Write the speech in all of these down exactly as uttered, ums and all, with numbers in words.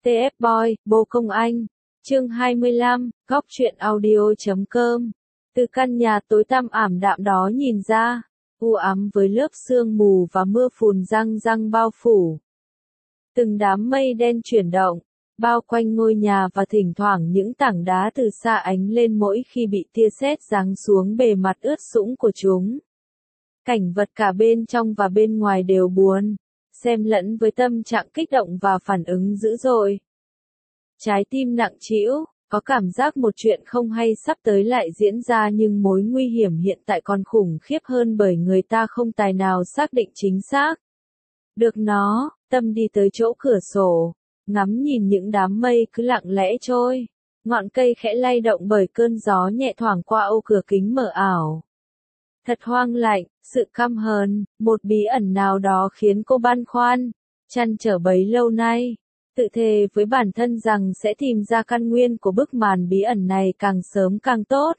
tê ép Boy, Bồ Công Anh. Chương hai mươi lăm, góc truyện audio.com. Từ căn nhà tối tăm ảm đạm đó nhìn ra, u ám với lớp sương mù và mưa phùn răng răng bao phủ. Từng đám mây đen chuyển động, bao quanh ngôi nhà và thỉnh thoảng những tảng đá từ xa ánh lên mỗi khi bị tia sét giáng xuống bề mặt ướt sũng của chúng. Cảnh vật cả bên trong và bên ngoài đều buồn, xen lẫn với tâm trạng kích động và phản ứng dữ dội. Trái tim nặng trĩu, có cảm giác một chuyện không hay sắp tới lại diễn ra, nhưng mối nguy hiểm hiện tại còn khủng khiếp hơn bởi người ta không tài nào xác định chính xác. Được nó, Tâm đi tới chỗ cửa sổ, ngắm nhìn những đám mây cứ lặng lẽ trôi, ngọn cây khẽ lay động bởi cơn gió nhẹ thoảng qua ô cửa kính mờ ảo. Thật hoang lạnh, sự căm hờn, một bí ẩn nào đó khiến cô băn khoăn, trăn trở bấy lâu nay, tự thề với bản thân rằng sẽ tìm ra căn nguyên của bức màn bí ẩn này càng sớm càng tốt.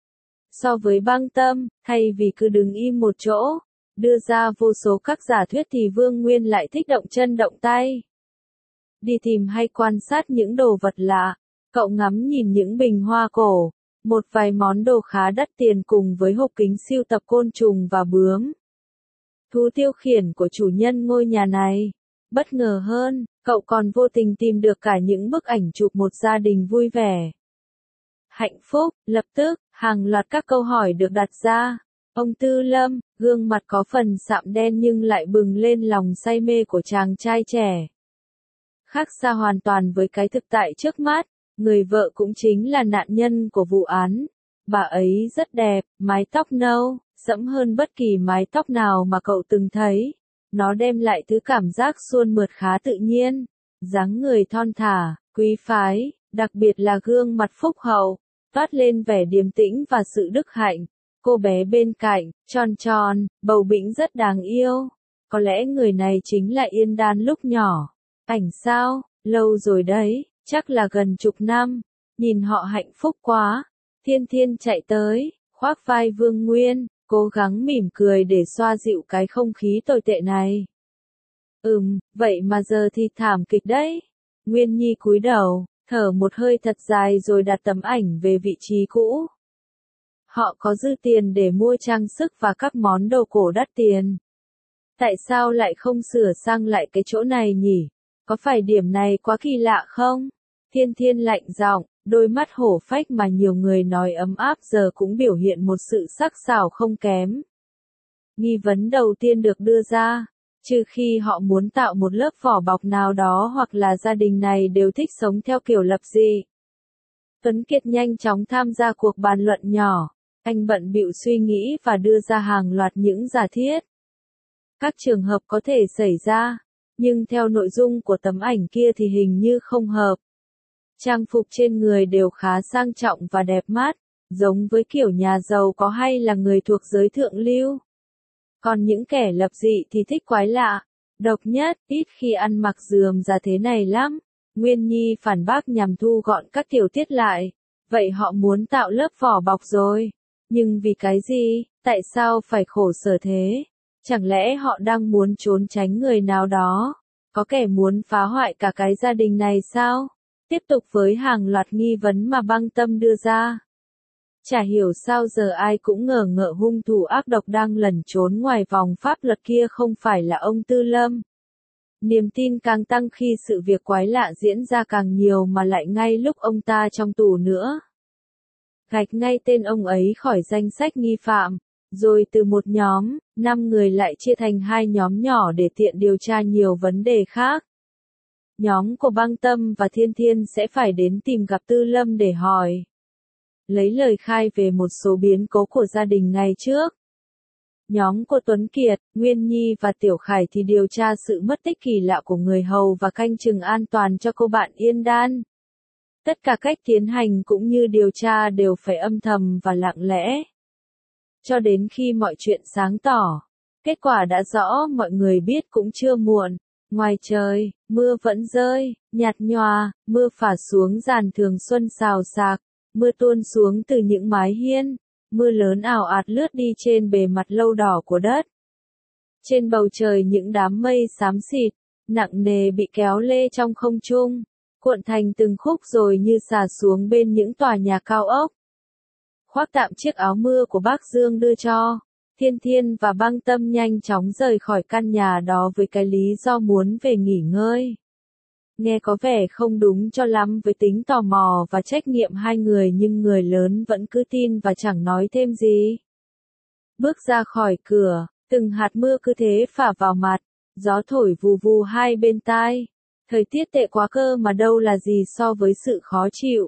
So với Băng Tâm, thay vì cứ đứng im một chỗ, đưa ra vô số các giả thuyết thì Vương Nguyên lại thích động chân động tay. Đi tìm hay quan sát những đồ vật lạ, cậu ngắm nhìn những bình hoa cổ, một vài món đồ khá đắt tiền cùng với hộp kính sưu tập côn trùng và bướm. Thú tiêu khiển của chủ nhân ngôi nhà này. Bất ngờ hơn, cậu còn vô tình tìm được cả những bức ảnh chụp một gia đình vui vẻ. Hạnh phúc, lập tức, hàng loạt các câu hỏi được đặt ra. Ông Tư Lâm, gương mặt có phần sạm đen nhưng lại bừng lên lòng say mê của chàng trai trẻ. Khác xa hoàn toàn với cái thực tại trước mắt, người vợ cũng chính là nạn nhân của vụ án. Bà ấy rất đẹp, mái tóc nâu, sẫm hơn bất kỳ mái tóc nào mà cậu từng thấy. Nó đem lại thứ cảm giác suôn mượt khá tự nhiên, dáng người thon thả, quý phái, đặc biệt là gương mặt phúc hậu, toát lên vẻ điềm tĩnh và sự đức hạnh. Cô bé bên cạnh, tròn tròn, bầu bĩnh rất đáng yêu. Có lẽ người này chính là Yên Đan lúc nhỏ. Ảnh sao? Lâu rồi đấy, chắc là gần chục năm. Nhìn họ hạnh phúc quá. Thiên Thiên chạy tới, khoác vai Vương Nguyên, cố gắng mỉm cười để xoa dịu cái không khí tồi tệ này. Ừm, vậy mà giờ thì thảm kịch đấy. Nguyên Nhi cúi đầu, thở một hơi thật dài rồi đặt tấm ảnh về vị trí cũ. Họ có dư tiền để mua trang sức và các món đồ cổ đắt tiền. Tại sao lại không sửa sang lại cái chỗ này nhỉ? Có phải điểm này quá kỳ lạ không? Thiên Thiên lạnh giọng, đôi mắt hổ phách mà nhiều người nói ấm áp giờ cũng biểu hiện một sự sắc sảo không kém. Nghi vấn đầu tiên được đưa ra, trừ khi họ muốn tạo một lớp vỏ bọc nào đó hoặc là gia đình này đều thích sống theo kiểu lập dị. Tuấn Kiệt nhanh chóng tham gia cuộc bàn luận nhỏ, anh bận bịu suy nghĩ và đưa ra hàng loạt những giả thiết. Các trường hợp có thể xảy ra, nhưng theo nội dung của tấm ảnh kia thì hình như không hợp. Trang phục trên người đều khá sang trọng và đẹp mắt, giống với kiểu nhà giàu có hay là người thuộc giới thượng lưu. Còn những kẻ lập dị thì thích quái lạ, độc nhất, ít khi ăn mặc rườm rà thế này lắm. Nguyên Nhi phản bác nhằm thu gọn các tiểu tiết lại. Vậy họ muốn tạo lớp vỏ bọc rồi. Nhưng vì cái gì, tại sao phải khổ sở thế? Chẳng lẽ họ đang muốn trốn tránh người nào đó? Có kẻ muốn phá hoại cả cái gia đình này sao? Tiếp tục với hàng loạt nghi vấn mà Băng Tâm đưa ra. Chả hiểu sao giờ ai cũng ngờ ngợ hung thủ ác độc đang lẩn trốn ngoài vòng pháp luật kia không phải là ông Tư Lâm. Niềm tin càng tăng khi sự việc quái lạ diễn ra càng nhiều mà lại ngay lúc ông ta trong tù nữa. Gạch ngay tên ông ấy khỏi danh sách nghi phạm, rồi từ một nhóm, năm người lại chia thành hai nhóm nhỏ để tiện điều tra nhiều vấn đề khác. Nhóm của Băng Tâm và Thiên Thiên sẽ phải đến tìm gặp Tư Lâm để hỏi, lấy lời khai về một số biến cố của gia đình ngày trước. Nhóm của Tuấn Kiệt, Nguyên Nhi và Tiểu Khải thì điều tra sự mất tích kỳ lạ của người hầu và canh chừng an toàn cho cô bạn Yên Đan. Tất cả cách tiến hành cũng như điều tra đều phải âm thầm và lặng lẽ. Cho đến khi mọi chuyện sáng tỏ, kết quả đã rõ mọi người biết cũng chưa muộn. Ngoài trời, mưa vẫn rơi, nhạt nhòa, mưa phả xuống dàn thường xuân xào xạc, mưa tuôn xuống từ những mái hiên, mưa lớn ào ạt lướt đi trên bề mặt lâu đỏ của đất. Trên bầu trời những đám mây xám xịt, nặng nề bị kéo lê trong không trung, cuộn thành từng khúc rồi như xà xuống bên những tòa nhà cao ốc. Khoác tạm chiếc áo mưa của bác Dương đưa cho, Thiên Thiên và Băng Tâm nhanh chóng rời khỏi căn nhà đó với cái lý do muốn về nghỉ ngơi. Nghe có vẻ không đúng cho lắm với tính tò mò và trách nhiệm hai người, nhưng người lớn vẫn cứ tin và chẳng nói thêm gì. Bước ra khỏi cửa, từng hạt mưa cứ thế phả vào mặt, gió thổi vù vù hai bên tai. Thời tiết tệ quá cơ mà đâu là gì so với sự khó chịu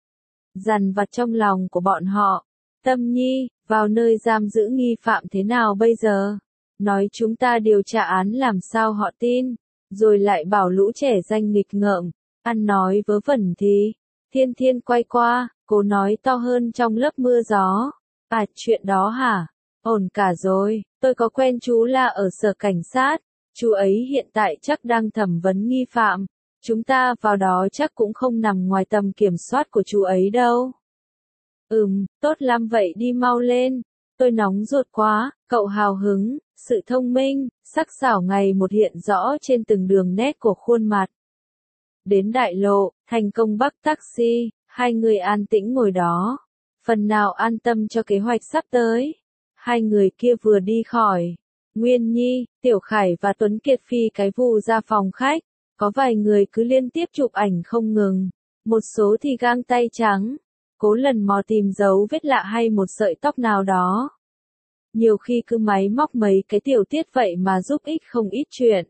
dằn vặt trong lòng của bọn họ. Tâm Nhi, vào nơi giam giữ nghi phạm thế nào bây giờ? Nói chúng ta điều tra án làm sao họ tin, rồi lại bảo lũ trẻ danh nghịch ngợm, ăn nói vớ vẩn thì. Thiên Thiên quay qua, cô nói to hơn trong lớp mưa gió. À, chuyện đó hả? Ổn cả rồi, tôi có quen chú là ở sở cảnh sát, chú ấy hiện tại chắc đang thẩm vấn nghi phạm. Chúng ta vào đó chắc cũng không nằm ngoài tầm kiểm soát của chú ấy đâu. Ừm, tốt lắm vậy đi mau lên. Tôi nóng ruột quá, cậu hào hứng, sự thông minh, sắc sảo ngày một hiện rõ trên từng đường nét của khuôn mặt. Đến đại lộ, thành công bắt taxi, hai người an tĩnh ngồi đó. Phần nào an tâm cho kế hoạch sắp tới. Hai người kia vừa đi khỏi. Nguyên Nhi, Tiểu Khải và Tuấn Kiệt phi cái vù ra phòng khách. Có vài người cứ liên tiếp chụp ảnh không ngừng. Một số thì gang tay trắng. Cố lần mò tìm dấu vết lạ hay một sợi tóc nào đó. Nhiều khi cứ máy móc mấy cái tiểu tiết vậy mà giúp ích không ít chuyện.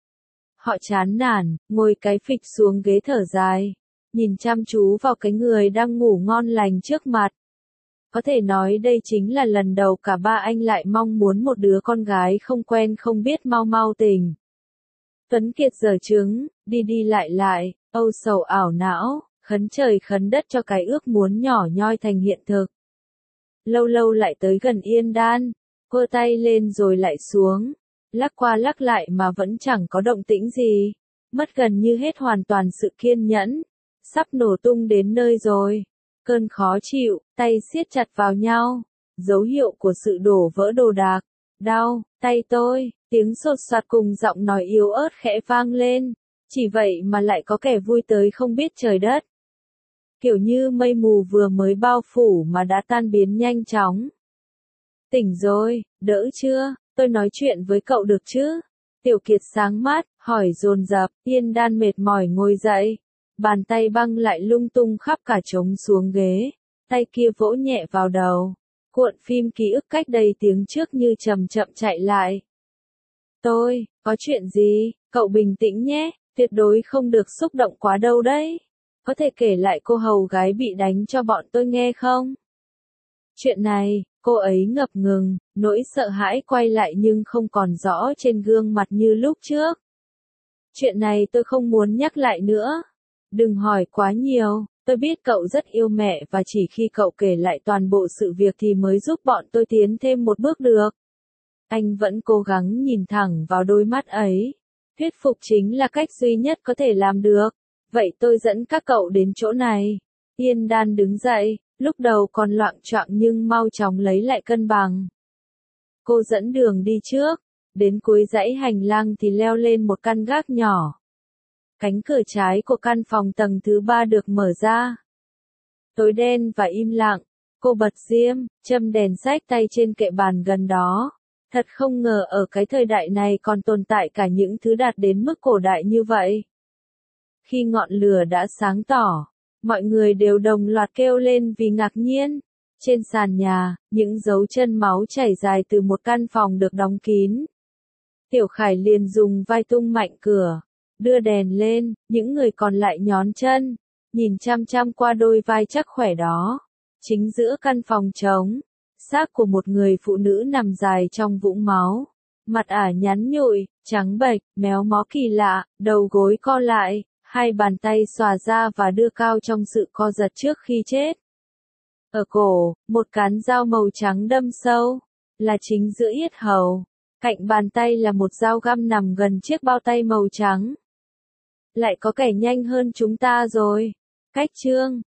Họ chán nản, ngồi cái phịch xuống ghế thở dài. Nhìn chăm chú vào cái người đang ngủ ngon lành trước mặt. Có thể nói đây chính là lần đầu cả ba anh lại mong muốn một đứa con gái không quen không biết mau mau tình. Tuấn Kiệt giở trứng, đi đi lại lại, âu sầu ảo não, khấn trời khấn đất cho cái ước muốn nhỏ nhoi thành hiện thực. Lâu lâu lại tới gần Yên Đan, quơ tay lên rồi lại xuống, lắc qua lắc lại mà vẫn chẳng có động tĩnh gì, mất gần như hết hoàn toàn sự kiên nhẫn, sắp nổ tung đến nơi rồi. Cơn khó chịu, tay siết chặt vào nhau, dấu hiệu của sự đổ vỡ đồ đạc. Đau, tay tôi, tiếng sột soạt cùng giọng nói yếu ớt khẽ vang lên, chỉ vậy mà lại có kẻ vui tới không biết trời đất. Kiểu như mây mù vừa mới bao phủ mà đã tan biến nhanh chóng. Tỉnh rồi, đỡ chưa, tôi nói chuyện với cậu được chứ? Tiểu Kiệt sáng mắt, hỏi dồn dập. Yên Đan mệt mỏi ngồi dậy. Bàn tay băng lại lung tung khắp cả trống xuống ghế. Tay kia vỗ nhẹ vào đầu. Cuộn phim ký ức cách đây tiếng trước như chậm chậm chạy lại. Tôi, có chuyện gì? Cậu bình tĩnh nhé, tuyệt đối không được xúc động quá đâu đấy. Có thể kể lại cô hầu gái bị đánh cho bọn tôi nghe không? Chuyện này, cô ấy ngập ngừng, nỗi sợ hãi quay lại nhưng không còn rõ trên gương mặt như lúc trước. Chuyện này tôi không muốn nhắc lại nữa. Đừng hỏi quá nhiều, tôi biết cậu rất yêu mẹ và chỉ khi cậu kể lại toàn bộ sự việc thì mới giúp bọn tôi tiến thêm một bước được. Anh vẫn cố gắng nhìn thẳng vào đôi mắt ấy. Thuyết phục chính là cách duy nhất có thể làm được. Vậy tôi dẫn các cậu đến chỗ này. Yên Đan đứng dậy, lúc đầu còn loạng choạng nhưng mau chóng lấy lại cân bằng. Cô dẫn đường đi trước, đến cuối dãy hành lang thì leo lên một căn gác nhỏ. Cánh cửa trái của căn phòng tầng thứ ba được mở ra. Tối đen và im lặng, cô bật diêm, châm đèn xách tay trên kệ bàn gần đó. Thật không ngờ ở cái thời đại này còn tồn tại cả những thứ đạt đến mức cổ đại như vậy. Khi ngọn lửa đã sáng tỏ, mọi người đều đồng loạt kêu lên vì ngạc nhiên. Trên sàn nhà, những dấu chân máu chảy dài từ một căn phòng được đóng kín. Tiểu Khải liền dùng vai tung mạnh cửa, đưa đèn lên, những người còn lại nhón chân, nhìn chăm chăm qua đôi vai chắc khỏe đó. Chính giữa căn phòng trống, xác của một người phụ nữ nằm dài trong vũng máu. Mặt ả nhắn nhụi, trắng bệch, méo mó kỳ lạ, đầu gối co lại, hai bàn tay xòa ra và đưa cao trong sự co giật trước khi chết. Ở cổ, một cán dao màu trắng đâm sâu, là chính giữa yết hầu. Cạnh bàn tay là một dao găm nằm gần chiếc bao tay màu trắng. Lại có kẻ nhanh hơn chúng ta rồi. Cách chương